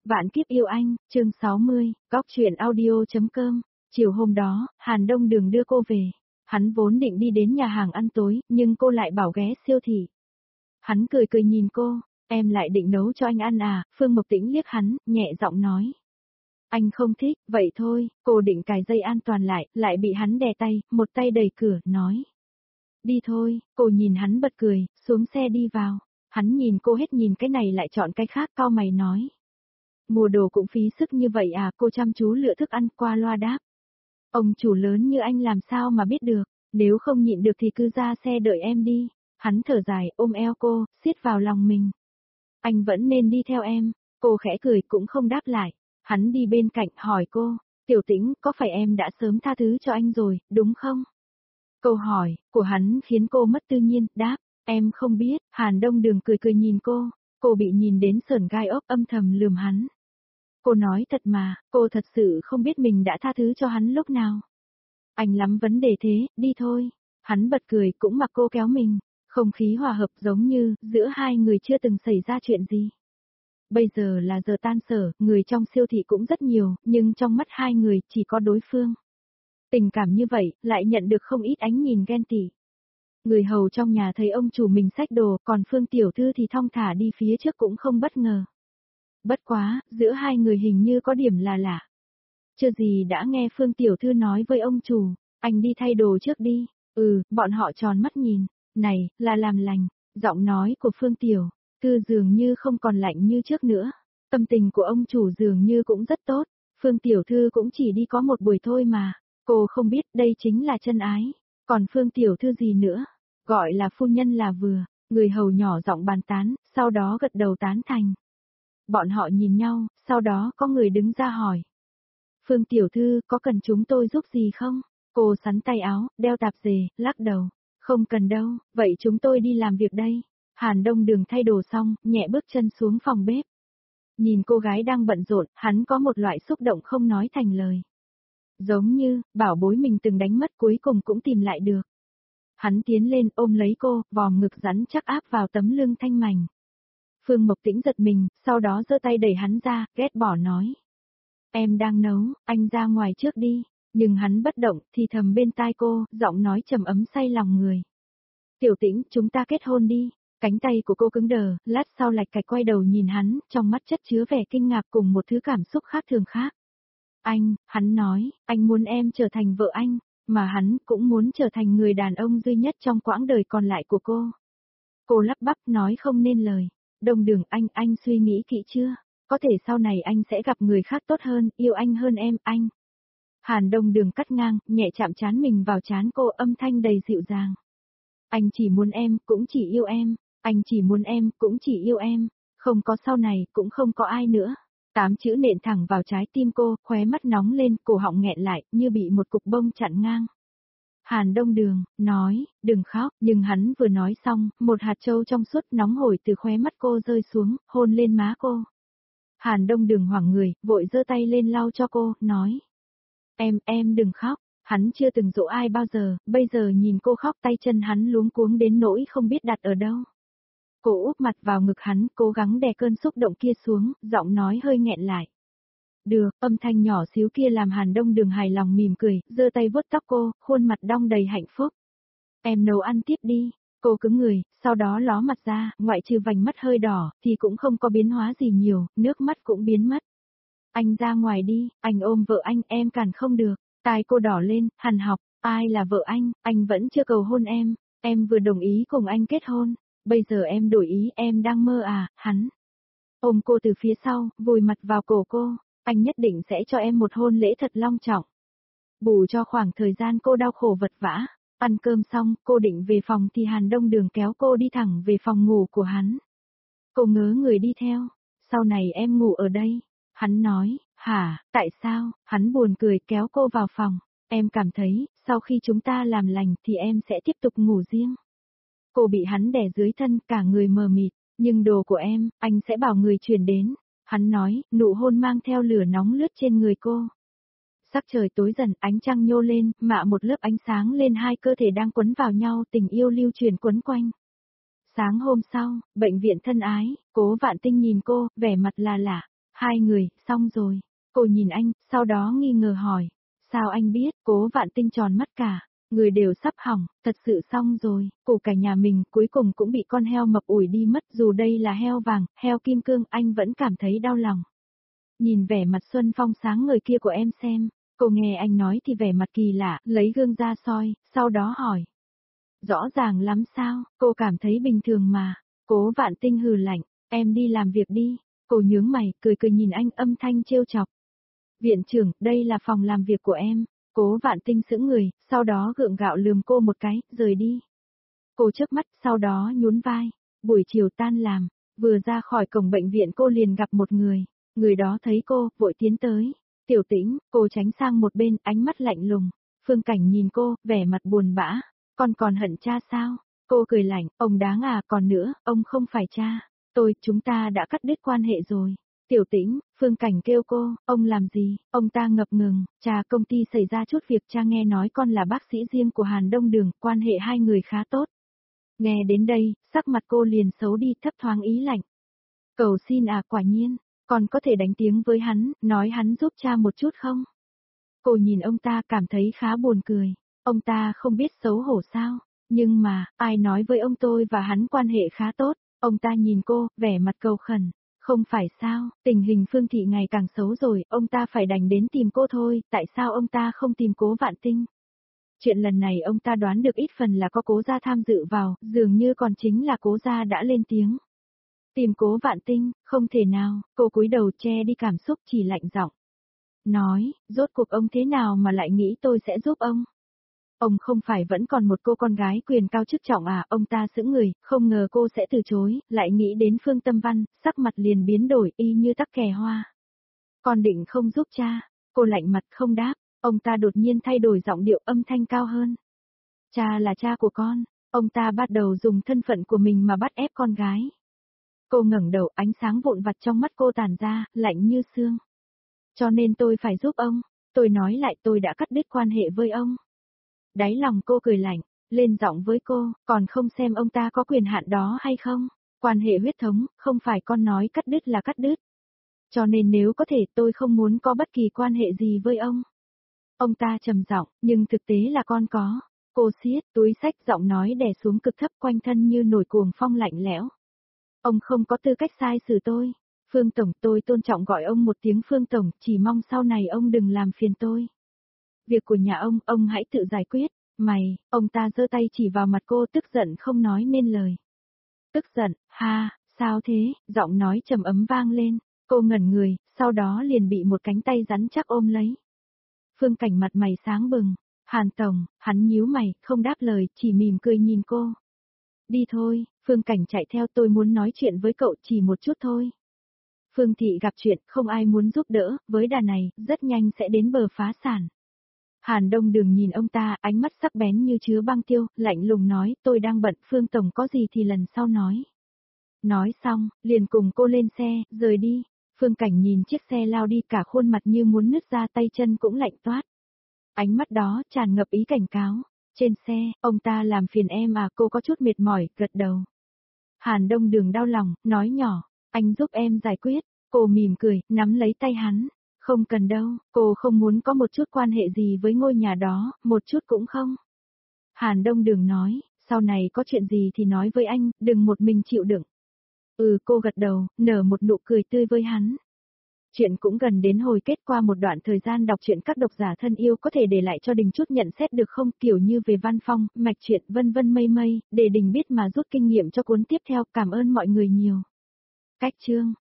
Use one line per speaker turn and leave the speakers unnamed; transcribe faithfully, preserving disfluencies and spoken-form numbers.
Vạn kiếp yêu anh, chương sáu mươi, góc truyện audio.com. Chiều hôm đó, Hàn Đông Đường đưa cô về. Hắn vốn định đi đến nhà hàng ăn tối, nhưng cô lại bảo ghé siêu thị. Hắn cười cười nhìn cô, em lại định nấu cho anh ăn à, Phương Mộc Tĩnh liếc hắn, nhẹ giọng nói. Anh không thích, vậy thôi, cô định cài dây an toàn lại, lại bị hắn đè tay, một tay đẩy cửa, nói. Đi thôi, cô nhìn hắn bật cười, xuống xe đi vào. Hắn nhìn cô hết nhìn cái này lại chọn cái khác, cau mày nói. Mua đồ cũng phí sức như vậy à, cô chăm chú lựa thức ăn qua loa đáp. Ông chủ lớn như anh làm sao mà biết được, nếu không nhịn được thì cứ ra xe đợi em đi. Hắn thở dài, ôm eo cô, siết vào lòng mình. Anh vẫn nên đi theo em, cô khẽ cười cũng không đáp lại. Hắn đi bên cạnh hỏi cô, Tiểu Tĩnh, có phải em đã sớm tha thứ cho anh rồi, đúng không? Câu hỏi của hắn khiến cô mất tự nhiên, đáp, em không biết. Hàn Đông Đường cười cười nhìn cô, cô bị nhìn đến sởn gai ốc, âm thầm lườm hắn. Cô nói thật mà, cô thật sự không biết mình đã tha thứ cho hắn lúc nào. Anh lắm vấn đề thế, đi thôi. Hắn bật cười cũng mặc cô kéo mình, không khí hòa hợp giống như giữa hai người chưa từng xảy ra chuyện gì. Bây giờ là giờ tan sở, người trong siêu thị cũng rất nhiều, nhưng trong mắt hai người chỉ có đối phương. Tình cảm như vậy, lại nhận được không ít ánh nhìn ghen tị. Người hầu trong nhà thấy ông chủ mình xách đồ, còn Phương tiểu thư thì thong thả đi phía trước cũng không bất ngờ. Bất quá, giữa hai người hình như có điểm là lạ. Chưa gì đã nghe Phương tiểu thư nói với ông chủ, anh đi thay đồ trước đi. Ừ, bọn họ tròn mắt nhìn, này, là làm lành. Giọng nói của Phương tiểu thư dường như không còn lạnh như trước nữa. Tâm tình của ông chủ dường như cũng rất tốt. Phương tiểu thư cũng chỉ đi có một buổi thôi mà. Cô không biết đây chính là chân ái. Còn Phương tiểu thư gì nữa? Gọi là phu nhân là vừa. Người hầu nhỏ giọng bàn tán, sau đó gật đầu tán thành. Bọn họ nhìn nhau, sau đó có người đứng ra hỏi. Phương tiểu thư, có cần chúng tôi giúp gì không? Cô xắn tay áo, đeo tạp dề, lắc đầu. Không cần đâu, vậy chúng tôi đi làm việc đây. Hàn Đông Đường thay đồ xong, nhẹ bước chân xuống phòng bếp. Nhìn cô gái đang bận rộn, hắn có một loại xúc động không nói thành lời. Giống như, bảo bối mình từng đánh mất cuối cùng cũng tìm lại được. Hắn tiến lên ôm lấy cô, vòm ngực rắn chắc áp vào tấm lưng thanh mảnh. Phương Mộc Tĩnh giật mình, sau đó giơ tay đẩy hắn ra, ghét bỏ nói. Em đang nấu, anh ra ngoài trước đi. Nhưng hắn bất động, thì thầm bên tai cô, giọng nói trầm ấm say lòng người. Tiểu Tĩnh, chúng ta kết hôn đi. Cánh tay của cô cứng đờ, lát sau lạch cạch quay đầu nhìn hắn, trong mắt chất chứa vẻ kinh ngạc cùng một thứ cảm xúc khác thường khác. Anh, hắn nói, anh muốn em trở thành vợ anh, mà hắn cũng muốn trở thành người đàn ông duy nhất trong quãng đời còn lại của cô. Cô lắp bắp nói không nên lời. Đông Đường anh, anh suy nghĩ kỹ chưa? Có thể sau này anh sẽ gặp người khác tốt hơn, yêu anh hơn em, anh. Hàn Đông Đường cắt ngang, nhẹ chạm trán mình vào trán cô, âm thanh đầy dịu dàng. Anh chỉ muốn em, cũng chỉ yêu em. Anh chỉ muốn em, cũng chỉ yêu em. Không có sau này, cũng không có ai nữa. Tám chữ nện thẳng vào trái tim cô, khóe mắt nóng lên, cổ họng nghẹn lại, như bị một cục bông chặn ngang. Hàn Đông Đường, nói, đừng khóc, nhưng hắn vừa nói xong, một hạt châu trong suốt nóng hổi từ khóe mắt cô rơi xuống, hôn lên má cô. Hàn Đông Đường hoảng người, vội giơ tay lên lau cho cô, nói. Em, em đừng khóc, hắn chưa từng dỗ ai bao giờ, bây giờ nhìn cô khóc tay chân hắn luống cuống đến nỗi không biết đặt ở đâu. Cô úp mặt vào ngực hắn, cố gắng đè cơn xúc động kia xuống, giọng nói hơi nghẹn lại. Được, âm thanh nhỏ xíu kia làm Hàn Đông Đường hài lòng mỉm cười, giơ tay vuốt tóc cô, khuôn mặt đong đầy hạnh phúc. Em nấu ăn tiếp đi. Cô cứng người, sau đó ló mặt ra, ngoại trừ vành mắt hơi đỏ, thì cũng không có biến hóa gì nhiều, nước mắt cũng biến mất. Anh ra ngoài đi, anh ôm vợ anh, em cản không được. Tai cô đỏ lên, Hàn Học, ai là vợ anh, anh vẫn chưa cầu hôn em, em vừa đồng ý cùng anh kết hôn. Bây giờ em đổi ý, em đang mơ à, hắn. Ôm cô từ phía sau, vùi mặt vào cổ cô, anh nhất định sẽ cho em một hôn lễ thật long trọng. Bù cho khoảng thời gian cô đau khổ vật vã, ăn cơm xong, cô định về phòng thì Hàn Đông Đường kéo cô đi thẳng về phòng ngủ của hắn. Cô ngớ người đi theo, sau này em ngủ ở đây. Hắn nói, hả, tại sao, hắn buồn cười kéo cô vào phòng, em cảm thấy, sau khi chúng ta làm lành thì em sẽ tiếp tục ngủ riêng. Cô bị hắn đè dưới thân, cả người mờ mịt, nhưng đồ của em, anh sẽ bảo người chuyển đến. Hắn nói, nụ hôn mang theo lửa nóng lướt trên người cô. Sắc trời tối dần, ánh trăng nhô lên, mạ một lớp ánh sáng lên hai cơ thể đang quấn vào nhau, tình yêu lưu truyền quấn quanh. Sáng hôm sau, bệnh viện thân ái, Cố Vạn Tinh nhìn cô, vẻ mặt là lạ. Hai người, xong rồi. Cô nhìn anh, sau đó nghi ngờ hỏi. Sao anh biết? Cố Vạn Tinh tròn mắt cả. Người đều sắp hỏng, thật sự xong rồi. Củ cải nhà mình cuối cùng cũng bị con heo mập ủi đi mất. Dù đây là heo vàng, heo kim cương, anh vẫn cảm thấy đau lòng. Nhìn vẻ mặt Xuân Phong sáng ngời kia của em xem. Cô nghe anh nói thì vẻ mặt kỳ lạ, lấy gương ra soi, sau đó hỏi. Rõ ràng lắm sao, cô cảm thấy bình thường mà. Cố Vạn Tinh hừ lạnh, em đi làm việc đi. Cô nhướng mày, cười cười nhìn anh, âm thanh trêu chọc. Viện trưởng, đây là phòng làm việc của em. Cố Vạn Tinh sững người, sau đó gượng gạo lườm cô một cái, rời đi. Cô chớp mắt, sau đó nhún vai. Buổi chiều tan làm, vừa ra khỏi cổng bệnh viện cô liền gặp một người. Người đó thấy cô, vội tiến tới. Tiểu Tĩnh, cô tránh sang một bên, ánh mắt lạnh lùng. Phương Cảnh nhìn cô, vẻ mặt buồn bã. Con còn hận cha sao? Cô cười lạnh, ông đáng à, còn nữa, ông không phải cha. Tôi, chúng ta đã cắt đứt quan hệ rồi. Tiểu Tĩnh, Phương Cảnh kêu cô, ông làm gì? Ông ta ngập ngừng, cha, công ty xảy ra chút việc, cha nghe nói con là bác sĩ riêng của Hàn Đông Đường, quan hệ hai người khá tốt. Nghe đến đây, sắc mặt cô liền xấu đi, thấp thoáng ý lạnh. Cầu xin à, quả nhiên, con có thể đánh tiếng với hắn, nói hắn giúp cha một chút không? Cô nhìn ông ta cảm thấy khá buồn cười. Ông ta không biết xấu hổ sao? Nhưng mà, ai nói với ông tôi và hắn quan hệ khá tốt? Ông ta nhìn cô, vẻ mặt cầu khẩn. Không phải sao, tình hình Phương Thị ngày càng xấu rồi, ông ta phải đành đến tìm cô thôi, tại sao ông ta không tìm Cố Vạn Tinh? Chuyện lần này ông ta đoán được ít phần là có Cố gia tham dự vào, dường như còn chính là Cố gia đã lên tiếng. Tìm Cố Vạn Tinh, không thể nào, cô cúi đầu che đi cảm xúc, chỉ lạnh giọng. Nói, rốt cuộc ông thế nào mà lại nghĩ tôi sẽ giúp ông? Ông không phải vẫn còn một cô con gái quyền cao chức trọng à? Ông ta sững người, không ngờ cô sẽ từ chối, lại nghĩ đến Phương Tâm Văn, sắc mặt liền biến đổi y như tắc kè hoa. Con định không giúp cha? Cô lạnh mặt không đáp, ông ta đột nhiên thay đổi giọng điệu, âm thanh cao hơn. Cha là cha của con, ông ta bắt đầu dùng thân phận của mình mà bắt ép con gái. Cô ngẩng đầu, ánh sáng vụn vặt trong mắt cô tản ra, lạnh như xương. Cho nên tôi phải giúp ông, tôi nói lại tôi đã cắt đứt quan hệ với ông. Đáy lòng cô cười lạnh, lên giọng với cô, còn không xem ông ta có quyền hạn đó hay không? Quan hệ huyết thống, không phải con nói cắt đứt là cắt đứt. Cho nên nếu có thể tôi không muốn có bất kỳ quan hệ gì với ông. Ông ta trầm giọng, nhưng thực tế là con có. Cô siết túi xách, giọng nói đè xuống cực thấp, quanh thân như nổi cuồng phong lạnh lẽo. Ông không có tư cách sai xử tôi. Phương Tổng, tôi tôn trọng gọi ông một tiếng Phương Tổng, chỉ mong sau này ông đừng làm phiền tôi. Việc của nhà ông, ông hãy tự giải quyết. Mày, ông ta giơ tay chỉ vào mặt cô, tức giận không nói nên lời. Tức giận, ha, sao thế? Giọng nói trầm ấm vang lên. Cô ngẩn người, sau đó liền bị một cánh tay rắn chắc ôm lấy. Phương Cảnh mặt mày sáng bừng. Hàn Tổng, hắn nhíu mày, không đáp lời, chỉ mỉm cười nhìn cô. Đi thôi, Phương Cảnh chạy theo, tôi muốn nói chuyện với cậu chỉ một chút thôi. Phương Thị gặp chuyện, không ai muốn giúp đỡ, với đà này, rất nhanh sẽ đến bờ phá sản. Hàn Đông Đường nhìn ông ta, ánh mắt sắc bén như chứa băng tiêu, lạnh lùng nói, tôi đang bận, Phương Tổng có gì thì lần sau nói. Nói xong, liền cùng cô lên xe, rời đi. Phương Cảnh nhìn chiếc xe lao đi, cả khuôn mặt như muốn nứt ra, tay chân cũng lạnh toát. Ánh mắt đó tràn ngập ý cảnh cáo. Trên xe, ông ta làm phiền em à? Cô có chút mệt mỏi, gật đầu. Hàn Đông Đường đau lòng, nói nhỏ, anh giúp em giải quyết. Cô mỉm cười, nắm lấy tay hắn. Không cần đâu, cô không muốn có một chút quan hệ gì với ngôi nhà đó, một chút cũng không. Hàn Đông Đường nói, sau này có chuyện gì thì nói với anh, đừng một mình chịu đựng. Ừ, cô gật đầu, nở một nụ cười tươi với hắn. Chuyện cũng gần đến hồi kết. Qua một đoạn thời gian đọc truyện, các độc giả thân yêu có thể để lại cho Đình chút nhận xét được không, kiểu như về văn phong, mạch truyện vân vân mây mây, để Đình biết mà rút kinh nghiệm cho cuốn tiếp theo. Cảm ơn mọi người nhiều. Cách chương